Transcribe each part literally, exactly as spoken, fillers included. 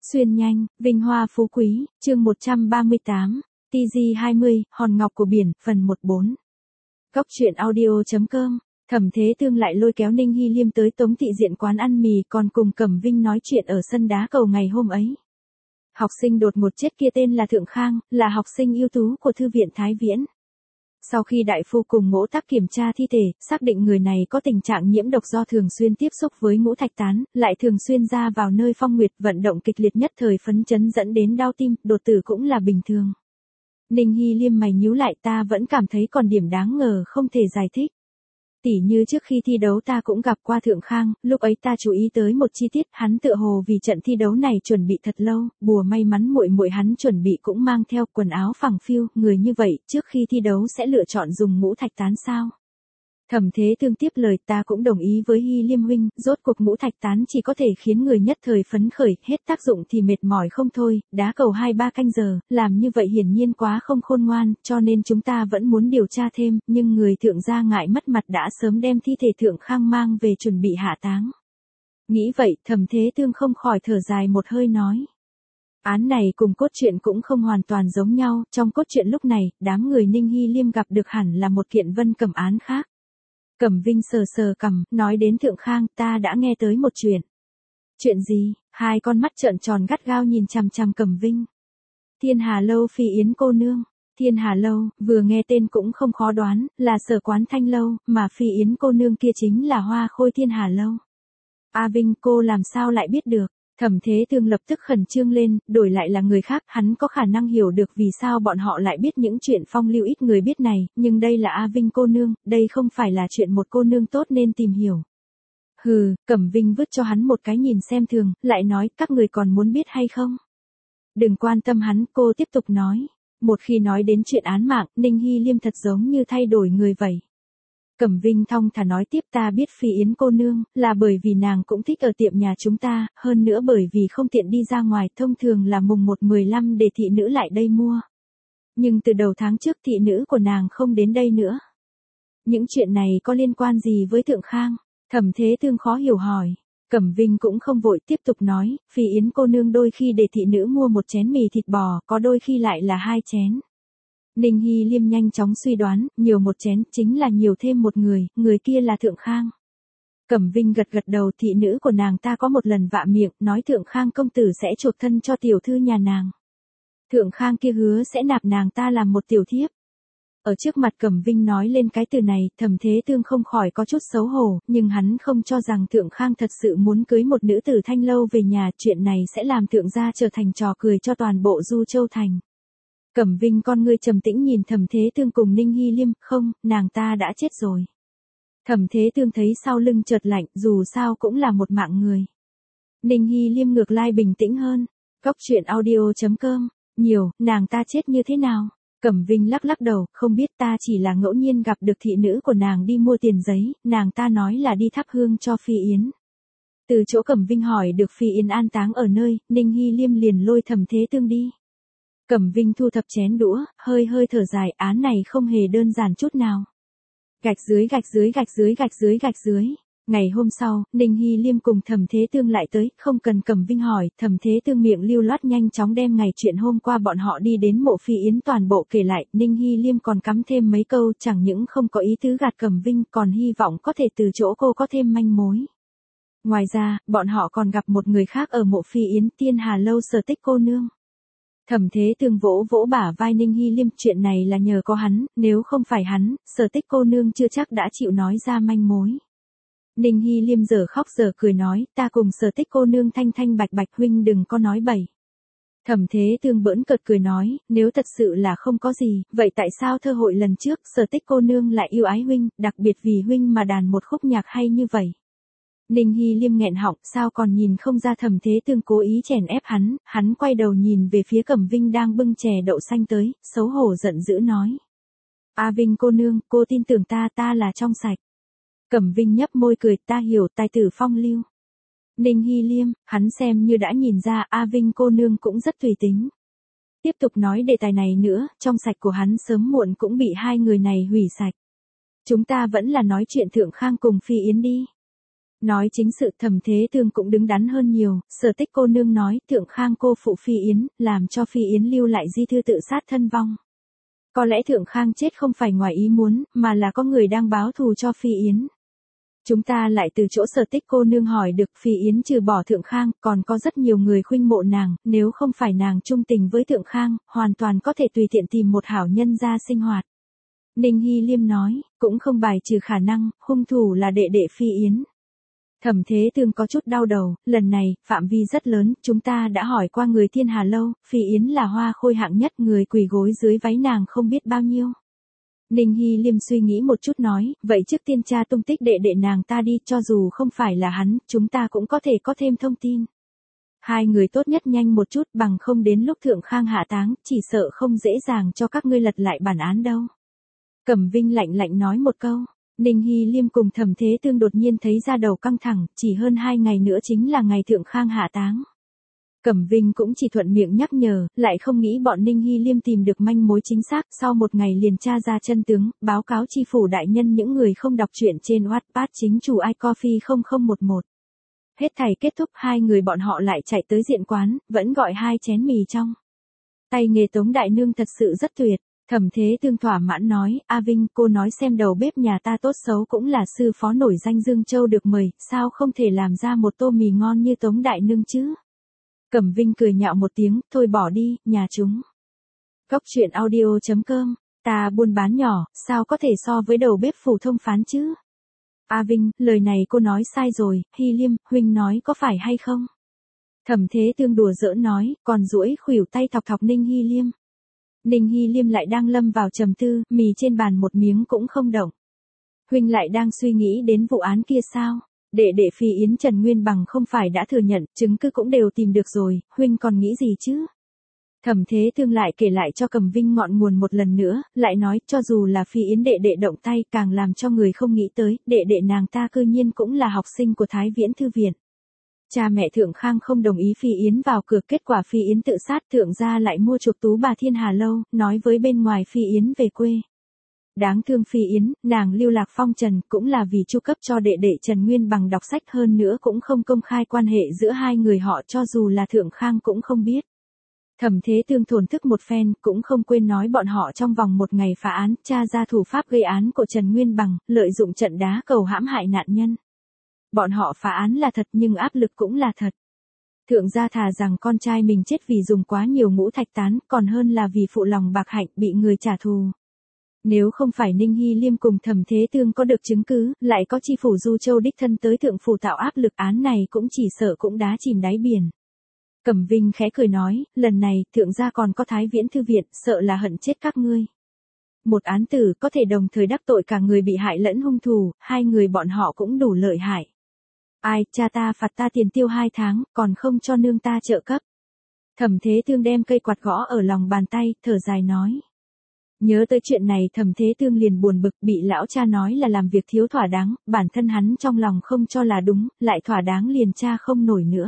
Xuyên nhanh, vinh hoa phú quý, chương một trăm ba mươi tám, T G hai mươi, Hòn ngọc của biển, phần một bốn. Góc truyện audio.com, Thẩm Thế Thương lại lôi kéo Ninh Hy Liêm tới Tống Thị Diện quán ăn mì còn cùng Cẩm Vinh nói chuyện ở sân đá cầu ngày hôm ấy. Học sinh đột ngột chết kia tên là Thượng Khang, là học sinh ưu tú của Thư viện Thái Viễn. Sau khi đại phu cùng Ngũ Tắc kiểm tra thi thể, xác định người này có tình trạng nhiễm độc do thường xuyên tiếp xúc với ngũ thạch tán, lại thường xuyên ra vào nơi phong nguyệt, vận động kịch liệt nhất thời phấn chấn dẫn đến đau tim, đột tử cũng là bình thường. Ninh Hy Liêm mày nhíu lại, ta vẫn cảm thấy còn điểm đáng ngờ không thể giải thích. Tỉ như trước khi thi đấu ta cũng gặp qua Thượng Khang, lúc ấy ta chú ý tới một chi tiết, hắn tựa hồ vì trận thi đấu này chuẩn bị thật lâu, bùa may mắn muội muội hắn chuẩn bị cũng mang theo quần áo phẳng phiu, người như vậy, trước khi thi đấu sẽ lựa chọn dùng ngũ thạch tán sao? Thẩm Thế Thương tiếp lời, ta cũng đồng ý với Hy Liêm huynh, rốt cuộc ngũ thạch tán chỉ có thể khiến người nhất thời phấn khởi, hết tác dụng thì mệt mỏi không thôi, đá cầu hai ba canh giờ, làm như vậy hiển nhiên quá không khôn ngoan, cho nên chúng ta vẫn muốn điều tra thêm, nhưng người thượng gia ngại mất mặt đã sớm đem thi thể Thượng Khang mang về chuẩn bị hạ táng. Nghĩ vậy, Thẩm Thế Thương không khỏi thở dài một hơi nói. Án này cùng cốt truyện cũng không hoàn toàn giống nhau, trong cốt truyện lúc này, đám người Ninh Hy Liêm gặp được hẳn là một kiện vân cẩm án khác. Cẩm Vinh sờ sờ cằm, nói đến Thượng Khang, ta đã nghe tới một chuyện. Chuyện gì? Hai con mắt trợn tròn gắt gao nhìn chằm chằm Cẩm Vinh. Thiên Hà Lâu Phi Yến cô nương. Thiên Hà Lâu, vừa nghe tên cũng không khó đoán, là Sở Quán Thanh Lâu, mà Phi Yến cô nương kia chính là Hoa Khôi Thiên Hà Lâu. A Vinh, cô làm sao lại biết được? Thẩm Thế Thương lập tức khẩn trương lên, đổi lại là người khác, hắn có khả năng hiểu được vì sao bọn họ lại biết những chuyện phong lưu ít người biết này, nhưng đây là A Vinh cô nương, đây không phải là chuyện một cô nương tốt nên tìm hiểu. Hừ, Cẩm Vinh vứt cho hắn một cái nhìn xem thường, lại nói, các người còn muốn biết hay không? Đừng quan tâm hắn, cô tiếp tục nói. Một khi nói đến chuyện án mạng, Ninh Hy Liêm thật giống như thay đổi người vậy. Cẩm Vinh thong thả nói tiếp, ta biết Phi Yến cô nương, là bởi vì nàng cũng thích ở tiệm nhà chúng ta, hơn nữa bởi vì không tiện đi ra ngoài, thông thường là mùng một mười lăm để thị nữ lại đây mua. Nhưng từ đầu tháng trước thị nữ của nàng không đến đây nữa. Những chuyện này có liên quan gì với Thượng Khang? Thẩm Thế Thương khó hiểu hỏi. Cẩm Vinh cũng không vội, tiếp tục nói, Phi Yến cô nương đôi khi để thị nữ mua một chén mì thịt bò, có đôi khi lại là hai chén. Ninh Hy Liêm nhanh chóng suy đoán, nhiều một chén, chính là nhiều thêm một người, người kia là Thượng Khang. Cẩm Vinh gật gật đầu, thị nữ của nàng ta có một lần vạ miệng, nói Thượng Khang công tử sẽ chuộc thân cho tiểu thư nhà nàng. Thượng Khang kia hứa sẽ nạp nàng ta làm một tiểu thiếp. Ở trước mặt Cẩm Vinh nói lên cái từ này, Thẩm Thế Thương không khỏi có chút xấu hổ, nhưng hắn không cho rằng Thượng Khang thật sự muốn cưới một nữ tử Thanh Lâu về nhà, chuyện này sẽ làm Thượng gia trở thành trò cười cho toàn bộ Du Châu Thành. Cẩm Vinh con ngươi trầm tĩnh nhìn Thẩm Thế Thương cùng Ninh Hy Liêm, không, nàng ta đã chết rồi. Thẩm Thế Thương thấy sau lưng chợt lạnh, dù sao cũng là một mạng người. Ninh Hy Liêm ngược lại bình tĩnh hơn. Góc truyện audio.com, nhiều, nàng ta chết như thế nào? Cẩm Vinh lắc lắc đầu, không biết, ta chỉ là ngẫu nhiên gặp được thị nữ của nàng đi mua tiền giấy, nàng ta nói là đi thắp hương cho Phi Yến. Từ chỗ Cẩm Vinh hỏi được Phi Yến an táng ở nơi, Ninh Hy Liêm liền lôi Thẩm Thế Thương đi. Cẩm Vinh thu thập chén đũa, hơi hơi thở dài, án này không hề đơn giản chút nào. Gạch dưới gạch dưới gạch dưới gạch dưới gạch dưới. Ngày hôm sau, Ninh Hy Liêm cùng Thẩm Thế Thương lại tới, không cần Cẩm Vinh hỏi, Thẩm Thế Thương miệng lưu loát nhanh chóng đem ngày chuyện hôm qua bọn họ đi đến mộ Phi Yến toàn bộ kể lại, Ninh Hy Liêm còn cắm thêm mấy câu, chẳng những không có ý tứ gạt Cẩm Vinh, còn hy vọng có thể từ chỗ cô có thêm manh mối. Ngoài ra, bọn họ còn gặp một người khác ở mộ Phi Yến, Thiên Hà Lâu Sở Tích cô nương. Thẩm Thế Thương vỗ vỗ bả vai Ninh Hy Liêm, chuyện này là nhờ có hắn, nếu không phải hắn, Sở Tích cô nương chưa chắc đã chịu nói ra manh mối. Ninh Hy Liêm giờ khóc giờ cười nói, ta cùng Sở Tích cô nương thanh thanh bạch bạch, huynh đừng có nói bậy. Thẩm Thế Thương bỡn cợt cười nói, nếu thật sự là không có gì, vậy tại sao thơ hội lần trước Sở Tích cô nương lại yêu ái huynh, đặc biệt vì huynh mà đàn một khúc nhạc hay như vậy? Ninh Hy Liêm nghẹn họng, sao còn nhìn không ra Thẩm Thế Thương cố ý chèn ép hắn, hắn quay đầu nhìn về phía Cẩm Vinh đang bưng chè đậu xanh tới, xấu hổ giận dữ nói. A Vinh cô nương, cô tin tưởng ta, ta là trong sạch. Cẩm Vinh nhấp môi cười, ta hiểu, tài tử phong lưu. Ninh Hy Liêm, hắn xem như đã nhìn ra, A Vinh cô nương cũng rất tùy tính. Tiếp tục nói đề tài này nữa, trong sạch của hắn sớm muộn cũng bị hai người này hủy sạch. Chúng ta vẫn là nói chuyện Thượng Khang cùng Phi Yến đi. Nói chính sự Thẩm Thế Tương cũng đứng đắn hơn nhiều, Sở Tích cô nương nói Thượng Khang cô phụ Phi Yến, làm cho Phi Yến lưu lại di thư tự sát thân vong. Có lẽ Thượng Khang chết không phải ngoài ý muốn, mà là có người đang báo thù cho Phi Yến. Chúng ta lại từ chỗ Sở Tích cô nương hỏi được Phi Yến trừ bỏ Thượng Khang, còn có rất nhiều người khuynh mộ nàng, nếu không phải nàng trung tình với Thượng Khang, hoàn toàn có thể tùy tiện tìm một hảo nhân gia sinh hoạt. Ninh Hy Liêm nói, cũng không bài trừ khả năng, hung thủ là đệ đệ Phi Yến. Thẩm Thế Tương có chút đau đầu, lần này, phạm vi rất lớn, chúng ta đã hỏi qua người Thiên Hà Lâu, Phi Yến là hoa khôi hạng nhất, người quỳ gối dưới váy nàng không biết bao nhiêu. Ninh Hy Liêm suy nghĩ một chút nói, vậy trước tiên tra tung tích đệ đệ nàng ta đi, cho dù không phải là hắn, chúng ta cũng có thể có thêm thông tin. Hai người tốt nhất nhanh một chút, bằng không đến lúc Thượng Khang hạ táng, chỉ sợ không dễ dàng cho các ngươi lật lại bản án đâu. Cẩm Vinh lạnh lạnh nói một câu. Ninh Hy Liêm cùng Thẩm Thế Tương đột nhiên thấy da đầu căng thẳng, chỉ hơn hai ngày nữa chính là ngày Thượng Khang hạ táng. Cẩm Vinh cũng chỉ thuận miệng nhắc nhở, lại không nghĩ bọn Ninh Hy Liêm tìm được manh mối chính xác, sau một ngày liền tra ra chân tướng, báo cáo chi phủ đại nhân những người không đọc truyện trên Wattpad chính chủ iCoffee không không một một. Hết thảy kết thúc, hai người bọn họ lại chạy tới diện quán, vẫn gọi hai chén mì trong. Tay nghề Tống đại nương thật sự rất tuyệt. Thẩm Thế Tương thỏa mãn nói, A Vinh, cô nói xem đầu bếp nhà ta tốt xấu cũng là sư phó nổi danh Dương Châu được mời, sao không thể làm ra một tô mì ngon như Tống đại nương chứ? Cẩm Vinh cười nhạo một tiếng, thôi bỏ đi, nhà chúng. Cốc truyện audio chấm com, ta buôn bán nhỏ, sao có thể so với đầu bếp phổ thông phán chứ? A Vinh, lời này cô nói sai rồi, Hy Liêm, huynh nói có phải hay không? Thẩm Thế Tương đùa giỡn nói, còn duỗi khuỷu tay thọc thọc Ninh Hy Liêm. Ninh Hy Liêm lại đang lâm vào trầm tư, mì trên bàn một miếng cũng không động. Huynh lại đang suy nghĩ đến vụ án kia sao? Đệ đệ Phi Yến Trần Nguyên Bằng không phải đã thừa nhận, chứng cứ cũng đều tìm được rồi, huynh còn nghĩ gì chứ? Thẩm Thế Tương lại kể lại cho Cẩm Vinh ngọn nguồn một lần nữa, lại nói, cho dù là Phi Yến đệ đệ động tay, càng làm cho người không nghĩ tới, đệ đệ nàng ta cư nhiên cũng là học sinh của Thái Viễn Thư Viện. Cha mẹ Thượng Khang không đồng ý Phi Yến vào cửa, kết quả Phi Yến tự sát, Thượng gia lại mua chuộc tú bà Thiên Hà Lâu, nói với bên ngoài Phi Yến về quê. Đáng thương Phi Yến, nàng lưu lạc phong trần, cũng là vì chu cấp cho đệ đệ Trần Nguyên Bằng đọc sách, hơn nữa cũng không công khai quan hệ giữa hai người họ, cho dù là Thượng Khang cũng không biết. Thẩm Thế Tương thổn thức một phen, cũng không quên nói bọn họ trong vòng một ngày phá án, tra ra thủ pháp gây án của Trần Nguyên Bằng, lợi dụng trận đá cầu hãm hại nạn nhân. Bọn họ phá án là thật nhưng áp lực cũng là thật. Thượng gia thà rằng con trai mình chết vì dùng quá nhiều ngũ thạch tán, còn hơn là vì phụ lòng bạc hạnh bị người trả thù. Nếu không phải Ninh Hy Liêm cùng Thẩm Thế Tương có được chứng cứ, lại có chi phủ Du Châu đích thân tới thượng phủ tạo áp lực, án này cũng chỉ sợ cũng đá chìm đáy biển. Cẩm Vinh khẽ cười nói, lần này, thượng gia còn có Thái Viễn Thư Viện, sợ là hận chết các ngươi. Một án tử có thể đồng thời đắc tội cả người bị hại lẫn hung thủ, hai người bọn họ cũng đủ lợi hại. Ai, cha ta phạt ta tiền tiêu hai tháng, còn không cho nương ta trợ cấp. Thẩm Thế Tương đem cây quạt gõ ở lòng bàn tay, thở dài nói. Nhớ tới chuyện này Thẩm Thế Tương liền buồn bực, bị lão cha nói là làm việc thiếu thỏa đáng, bản thân hắn trong lòng không cho là đúng, lại thỏa đáng liền cha không nổi nữa.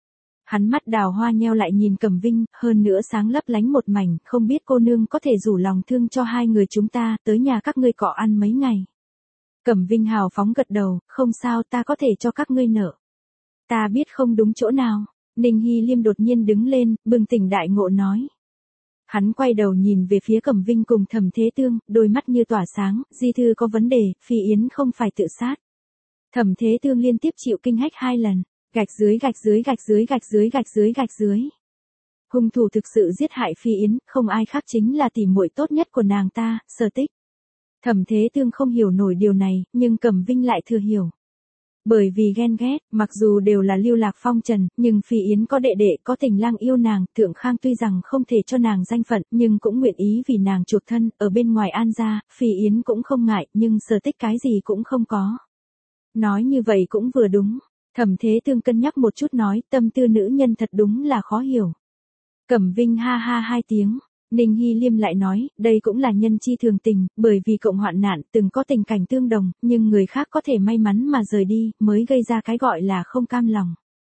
Hắn mắt đào hoa nheo lại nhìn Cẩm Vinh, hơn nữa sáng lấp lánh một mảnh, không biết cô nương có thể rủ lòng thương cho hai người chúng ta, tới nhà các ngươi cọ ăn mấy ngày. Cẩm Vinh hào phóng gật đầu, không sao, ta có thể cho các ngươi nợ. Ta biết không đúng chỗ nào. Ninh Hy Liêm đột nhiên đứng lên, bừng tỉnh đại ngộ nói. Hắn quay đầu nhìn về phía Cẩm Vinh cùng Thẩm Thế Tương, đôi mắt như tỏa sáng, di thư có vấn đề, Phi Yến không phải tự sát. Thẩm Thế Tương liên tiếp chịu kinh hách hai lần, gạch dưới gạch dưới gạch dưới gạch dưới gạch dưới gạch dưới. Hung thủ thực sự giết hại Phi Yến, không ai khác chính là tỉ muội tốt nhất của nàng ta, Sở Tích. Thẩm Thế Tương không hiểu nổi điều này, nhưng Cẩm Vinh lại thừa hiểu. Bởi vì ghen ghét, mặc dù đều là lưu lạc phong trần, nhưng Phi Yến có đệ đệ có tình lang yêu nàng, Thượng Khang tuy rằng không thể cho nàng danh phận, nhưng cũng nguyện ý vì nàng chuộc thân, ở bên ngoài An gia, Phi Yến cũng không ngại, nhưng Sở Tích cái gì cũng không có. Nói như vậy cũng vừa đúng. Thẩm Thế Tương cân nhắc một chút nói, tâm tư nữ nhân thật đúng là khó hiểu. Cẩm Vinh ha ha hai tiếng. Ninh Hy Liêm lại nói, đây cũng là nhân chi thường tình, bởi vì cộng hoạn nạn, từng có tình cảnh tương đồng, nhưng người khác có thể may mắn mà rời đi, mới gây ra cái gọi là không cam lòng.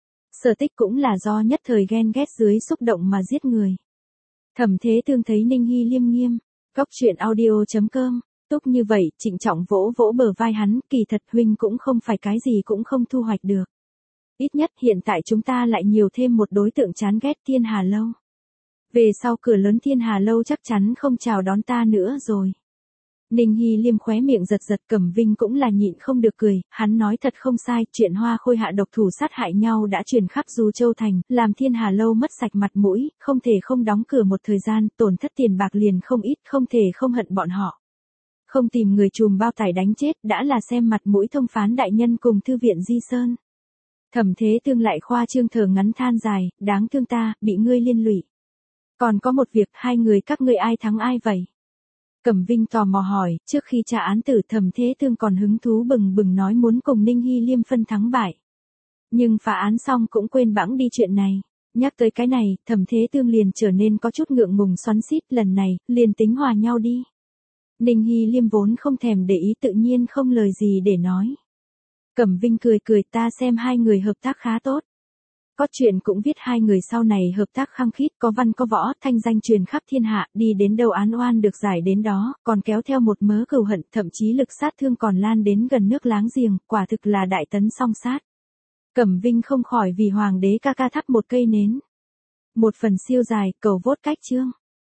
Sở Tích cũng là do nhất thời ghen ghét dưới xúc động mà giết người. Thẩm Thế Tương thấy Ninh Hy Liêm nghiêm. Cốc truyện audio chấm com túc như vậy, trịnh trọng vỗ vỗ bờ vai hắn, kỳ thật huynh cũng không phải cái gì cũng không thu hoạch được. Ít nhất hiện tại chúng ta lại nhiều thêm một đối tượng chán ghét Thiên Hà Lâu. Về sau cửa lớn Thiên Hà Lâu chắc chắn không chào đón ta nữa rồi. Ninh Hy Liêm khóe miệng giật giật, Cẩm Vinh cũng là nhịn không được cười, hắn nói thật không sai, chuyện Hoa Khôi hạ độc thủ sát hại nhau đã truyền khắp Du Châu Thành, làm Thiên Hà Lâu mất sạch mặt mũi, không thể không đóng cửa một thời gian, tổn thất tiền bạc liền không ít, không thể không hận bọn họ. Không tìm người trùm bao tải đánh chết, đã là xem mặt mũi thông phán đại nhân cùng thư viện Di Sơn. Thẩm Thế Tương lại khoa trương thở ngắn than dài, đáng thương ta, bị ngươi liên lụy. Còn có một việc, hai người các ngươi ai thắng ai vậy? Cẩm Vinh tò mò hỏi, trước khi tra án tử Thẩm Thế Tương còn hứng thú bừng bừng nói muốn cùng Ninh Hy Liêm phân thắng bại. Nhưng phá án xong cũng quên bẵng đi chuyện này. Nhắc tới cái này, Thẩm Thế Tương liền trở nên có chút ngượng ngùng xoắn xít, lần này, liền tính hòa nhau đi. Ninh Hy Liêm vốn không thèm để ý tự nhiên không lời gì để nói. Cẩm Vinh cười cười, ta xem hai người hợp tác khá tốt. Có chuyện cũng viết hai người sau này hợp tác khăng khít, có văn có võ, thanh danh truyền khắp thiên hạ, đi đến đâu án oan được giải đến đó, còn kéo theo một mớ cừu hận, thậm chí lực sát thương còn lan đến gần nước láng giềng, quả thực là đại tấn song sát. Cẩm Vinh không khỏi vì hoàng đế ca ca thắp một cây nến. Một phần siêu dài, cầu vốt cách chương.